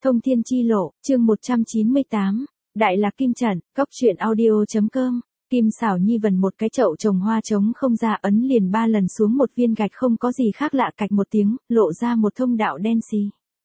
Thông thiên chi lộ, chương 198, Đại Lạc Kim Trận, Cốc truyện audio.com. Kim Xảo Nhi vần một cái chậu trồng hoa trống không ra, ấn liền 3 lần xuống một viên gạch, không có gì khác lạ, cạch một tiếng, lộ ra một thông đạo đen xì.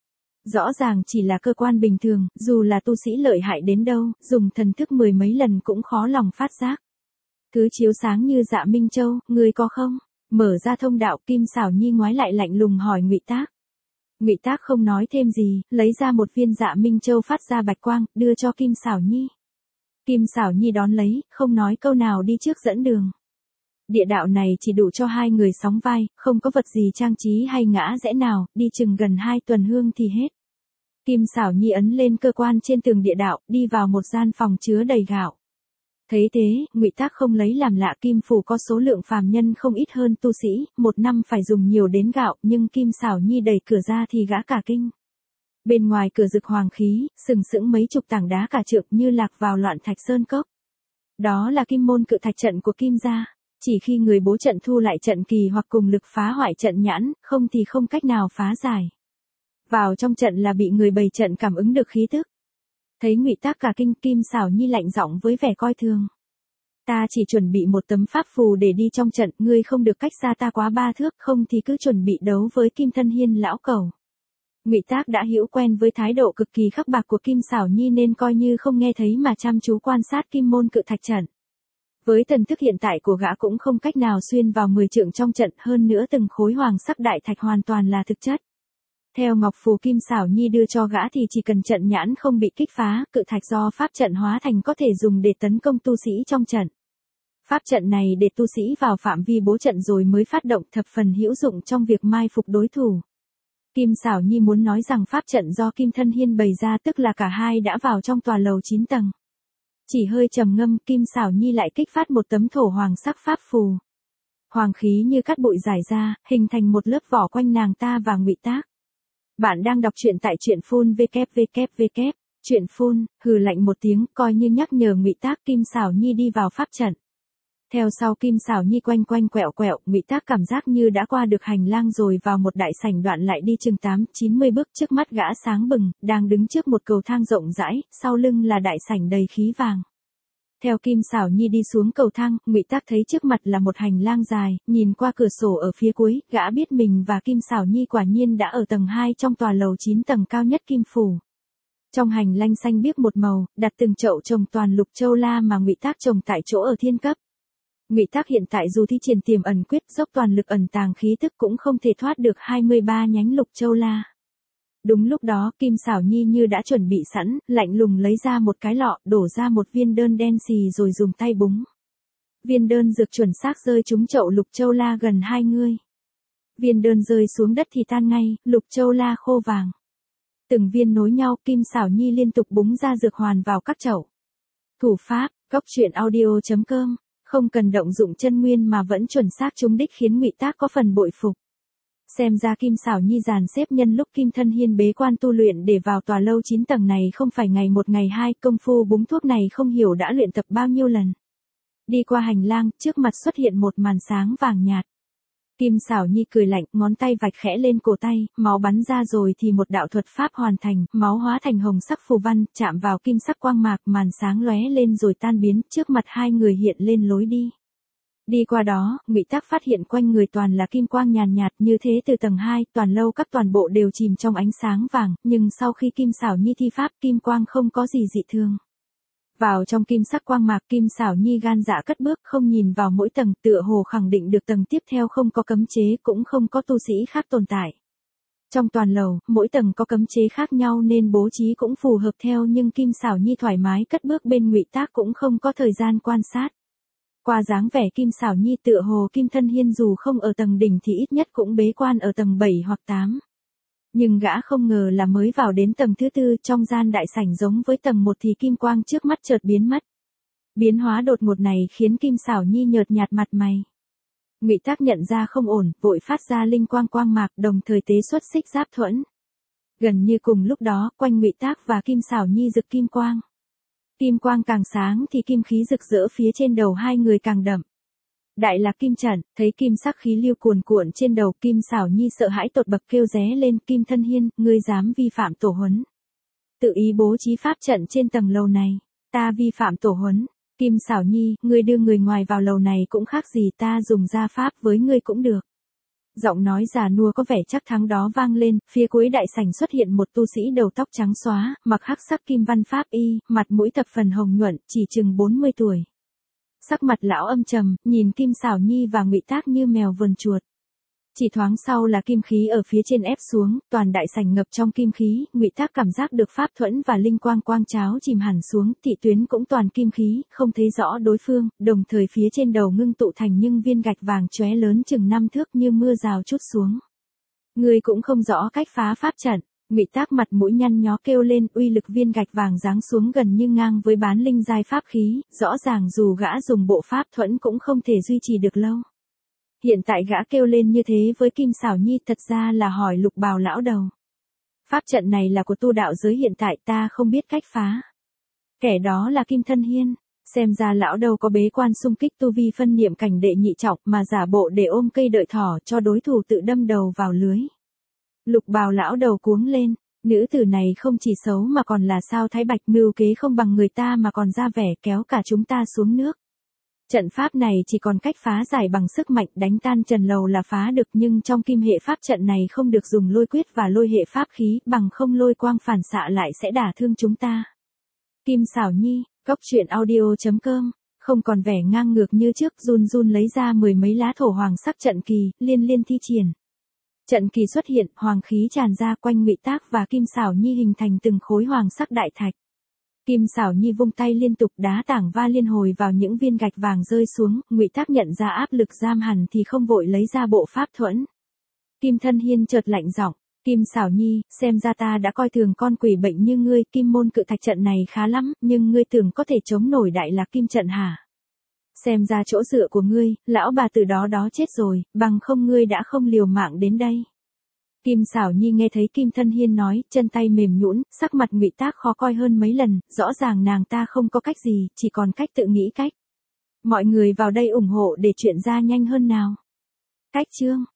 Rõ ràng chỉ là cơ quan bình thường, dù là tu sĩ lợi hại đến đâu, dùng thần thức 10 mấy lần cũng khó lòng phát giác. Thứ chiếu sáng như Dạ Minh Châu, người có không? Mở ra thông đạo, Kim Xảo Nhi ngoái lại lạnh lùng hỏi Ngụy Tác. Ngụy Tác không nói thêm gì, lấy ra một viên Dạ Minh Châu phát ra bạch quang, đưa cho Kim Xảo Nhi. Kim Xảo Nhi đón lấy, không nói câu nào đi trước dẫn đường. Địa đạo này chỉ đủ cho 2 người sóng vai, không có vật gì trang trí hay ngã rẽ nào, đi chừng gần 2 tuần hương thì hết. Kim Xảo Nhi ấn lên cơ quan trên tường địa đạo, đi vào một gian phòng chứa đầy gạo. Thấy thế, Ngụy Tác không lấy làm lạ, Kim phủ có số lượng phàm nhân không ít hơn tu sĩ, một năm phải dùng nhiều đến gạo, nhưng Kim Xảo Nhi đẩy cửa ra thì gã cả kinh. Bên ngoài cửa rực hoàng khí, sừng sững mấy chục tảng đá cả trượng như lạc vào loạn thạch sơn cốc. Đó là Kim môn cự thạch trận của Kim gia. Chỉ khi người bố trận thu lại trận kỳ hoặc cùng lực phá hoại trận nhãn, không thì không cách nào phá giải. Vào trong trận là bị người bày trận cảm ứng được khí tức. Thấy Ngụy Tác cả kinh, Kim Xảo Nhi lạnh giọng với vẻ coi thường. Ta chỉ chuẩn bị một tấm pháp phù để đi trong trận, ngươi không được cách xa ta quá 3 thước, không thì cứ chuẩn bị đấu với Kim Thân Hiên lão cẩu. Ngụy Tác đã hữu quen với thái độ cực kỳ khắc bạc của Kim Xảo Nhi nên coi như không nghe thấy mà chăm chú quan sát Kim môn cự thạch trận. Với thần thức hiện tại của gã cũng không cách nào xuyên vào 10 trượng trong trận, hơn nữa từng khối hoàng sắc đại thạch hoàn toàn là thực chất. Theo ngọc phù Kim Xảo Nhi đưa cho gã thì chỉ cần trận nhãn không bị kích phá, cự thạch do pháp trận hóa thành có thể dùng để tấn công tu sĩ trong trận. Pháp trận này để tu sĩ vào phạm vi bố trận rồi mới phát động, thập phần hữu dụng trong việc mai phục đối thủ. Kim Xảo Nhi muốn nói rằng pháp trận do Kim Thân Hiên bày ra, tức là cả hai đã vào trong tòa lầu 9 tầng. Chỉ hơi trầm ngâm, Kim Xảo Nhi lại kích phát một tấm thổ hoàng sắc pháp phù. Hoàng khí như cát bụi rải ra, hình thành một lớp vỏ quanh nàng ta và Ngụy Tác. Bạn đang đọc truyện tại truyện phun www. Truyện phun, hừ lạnh một tiếng, coi như nhắc nhở Ngụy Tác. Kim Xảo Nhi đi vào pháp trận. Theo sau Kim Xảo Nhi quanh quanh quẹo quẹo, Ngụy Tác cảm giác như đã qua được hành lang rồi vào một đại sảnh, đoạn lại đi chừng 8-90 bước, trước mắt gã sáng bừng, đang đứng trước một cầu thang rộng rãi, sau lưng là đại sảnh đầy khí vàng. Theo Kim Xảo Nhi đi xuống cầu thang, Ngụy Tác thấy trước mặt là một hành lang dài, nhìn qua cửa sổ ở phía cuối, gã biết mình và Kim Xảo Nhi quả nhiên đã ở tầng 2 trong tòa lầu 9 tầng cao nhất Kim phủ. Trong hành lang xanh biếc một màu, đặt từng chậu trồng toàn lục châu la mà Ngụy Tác trồng tại chỗ ở thiên cấp. Ngụy Tác hiện tại dù thi triển tiềm ẩn quyết, dốc toàn lực ẩn tàng khí tức cũng không thể thoát được 23 nhánh lục châu la. Đúng lúc đó, Kim Xảo Nhi như đã chuẩn bị sẵn, lạnh lùng lấy ra một cái lọ, đổ ra một viên đơn đen xì rồi dùng tay búng. Viên đơn dược chuẩn xác rơi trúng chậu lục châu la gần 2 người. Viên đơn rơi xuống đất thì tan ngay, lục châu la khô vàng. Từng viên nối nhau, Kim Xảo Nhi liên tục búng ra dược hoàn vào các chậu. Thủ pháp, Cốc truyện audio.com. Không cần động dụng chân nguyên mà vẫn chuẩn xác trúng đích khiến Ngụy Tác có phần bội phục. Xem ra Kim Xảo Nhi dàn xếp nhân lúc Kim Thân Hiên bế quan tu luyện để vào tòa lâu 9 tầng này không phải ngày một ngày hai, công phu búng thuốc này không hiểu đã luyện tập bao nhiêu lần. Đi qua hành lang, trước mặt xuất hiện một màn sáng vàng nhạt. Kim Xảo Nhi cười lạnh, ngón tay vạch khẽ lên cổ tay, máu bắn ra rồi thì một đạo thuật pháp hoàn thành, máu hóa thành hồng sắc phù văn, chạm vào kim sắc quang mạc, màn sáng lóe lên rồi tan biến, trước mặt 2 người hiện lên lối đi. Đi qua đó, Ngụy Tác phát hiện quanh người toàn là kim quang nhàn nhạt, như thế từ tầng 2, toàn lâu các toàn bộ đều chìm trong ánh sáng vàng, nhưng sau khi Kim Xảo Nhi thi pháp, kim quang không có gì dị thường. Vào trong kim sắc quang mạc, Kim Xảo Nhi gan dạ cất bước, không nhìn vào mỗi tầng, tựa hồ khẳng định được tầng tiếp theo không có cấm chế, cũng không có tu sĩ khác tồn tại. Trong toàn lầu, mỗi tầng có cấm chế khác nhau nên bố trí cũng phù hợp theo, nhưng Kim Xảo Nhi thoải mái cất bước bên Ngụy Tác cũng không có thời gian quan sát. Qua dáng vẻ Kim Xảo Nhi tựa hồ Kim Thân Hiên dù không ở tầng đỉnh thì ít nhất cũng bế quan ở tầng 7 hoặc 8. Nhưng gã không ngờ là mới vào đến tầng thứ 4, trong gian đại sảnh giống với tầng 1 thì kim quang trước mắt chợt biến mất. Biến hóa đột ngột này khiến Kim Xảo Nhi nhợt nhạt mặt mày. Ngụy Tác nhận ra không ổn, vội phát ra linh quang quang mạc, đồng thời tế xuất xích giáp thuẫn. Gần như cùng lúc đó, quanh Ngụy Tác và Kim Xảo Nhi rực kim quang. Kim quang càng sáng thì kim khí rực rỡ phía trên đầu 2 người càng đậm. Đại Lạc Kim Trận, thấy kim sắc khí lưu cuồn cuộn trên đầu, Kim Xảo Nhi sợ hãi tột bậc kêu ré lên, Kim Thân Hiên, ngươi dám vi phạm tổ huấn. tự ý bố trí pháp trận trên tầng lầu này. Ta vi phạm tổ huấn. Kim Xảo Nhi, ngươi đưa người ngoài vào lầu này cũng khác gì ta dùng gia pháp với ngươi cũng được. Giọng nói già nua có vẻ chắc thắng đó vang lên, phía cuối đại sảnh xuất hiện một tu sĩ đầu tóc trắng xóa, mặc hắc sắc kim văn pháp y, mặt mũi thập phần hồng nhuận, chỉ chừng 40 tuổi. Sắc mặt lão âm trầm, nhìn Kim Xảo Nhi và Ngụy Tác như mèo vờn chuột. Chỉ thoáng sau là kim khí ở phía trên ép xuống, toàn đại sảnh ngập trong kim khí, Ngụy Tác cảm giác được pháp thuẫn và linh quang quang cháo chìm hẳn xuống, thị tuyến cũng toàn kim khí, không thấy rõ đối phương, đồng thời phía trên đầu ngưng tụ thành những viên gạch vàng chóe lớn chừng 5 thước như mưa rào trút xuống. Người cũng không rõ cách phá pháp trận. Ngụy Tác mặt mũi nhăn nhó kêu lên, uy lực viên gạch vàng giáng xuống gần như ngang với bán linh giai pháp khí, rõ ràng dù gã dùng bộ pháp thuẫn cũng không thể duy trì được lâu. Hiện tại gã kêu lên như thế với Kim Xảo Nhi thật ra là hỏi Lục Bào lão đầu. Pháp trận này là của tu đạo giới hiện tại, ta không biết cách phá. Kẻ đó là Kim Thân Hiên, xem ra lão đầu có bế quan xung kích tu vi phân niệm cảnh đệ nhị trọng mà giả bộ để ôm cây đợi thỏ cho đối thủ tự đâm đầu vào lưới. Lục Bào lão đầu cuống lên, nữ tử này không chỉ xấu mà còn là sao thái bạch, mưu kế không bằng người ta mà còn ra vẻ kéo cả chúng ta xuống nước. Trận pháp này chỉ còn cách phá giải bằng sức mạnh, đánh tan trần lầu là phá được, nhưng trong kim hệ pháp trận này không được dùng lôi quyết và lôi hệ pháp khí, bằng không lôi quang phản xạ lại sẽ đả thương chúng ta. Kim Xảo Nhi, Cốc Truyện Audio.com, không còn vẻ ngang ngược như trước, run run lấy ra 10 mấy lá thổ hoàng sắc trận kỳ, liên thi triển. Trận kỳ xuất hiện, hoàng khí tràn ra quanh Ngụy Tác và Kim Xảo Nhi hình thành từng khối hoàng sắc đại thạch. Kim Xảo Nhi vung tay liên tục đá tảng va liên hồi vào những viên gạch vàng rơi xuống, Ngụy Tác nhận ra áp lực giam hẳn thì không vội lấy ra bộ pháp thuẫn. Kim Thân Hiên chợt lạnh giọng, Kim Xảo Nhi, xem ra ta đã coi thường con quỷ bệnh như ngươi, Kim môn cự thạch trận này khá lắm, nhưng ngươi tưởng có thể chống nổi Đại Lạc Kim trận hả? Xem ra chỗ dựa của ngươi, lão bà từ đó chết rồi, bằng không ngươi đã không liều mạng đến đây. Kim Xảo Nhi nghe thấy Kim Thân Hiên nói, chân tay mềm nhũn, sắc mặt Ngụy Tác khó coi hơn mấy lần, rõ ràng nàng ta không có cách gì, chỉ còn cách tự nghĩ cách. Mọi người vào đây ủng hộ để chuyện ra nhanh hơn nào. Cách chương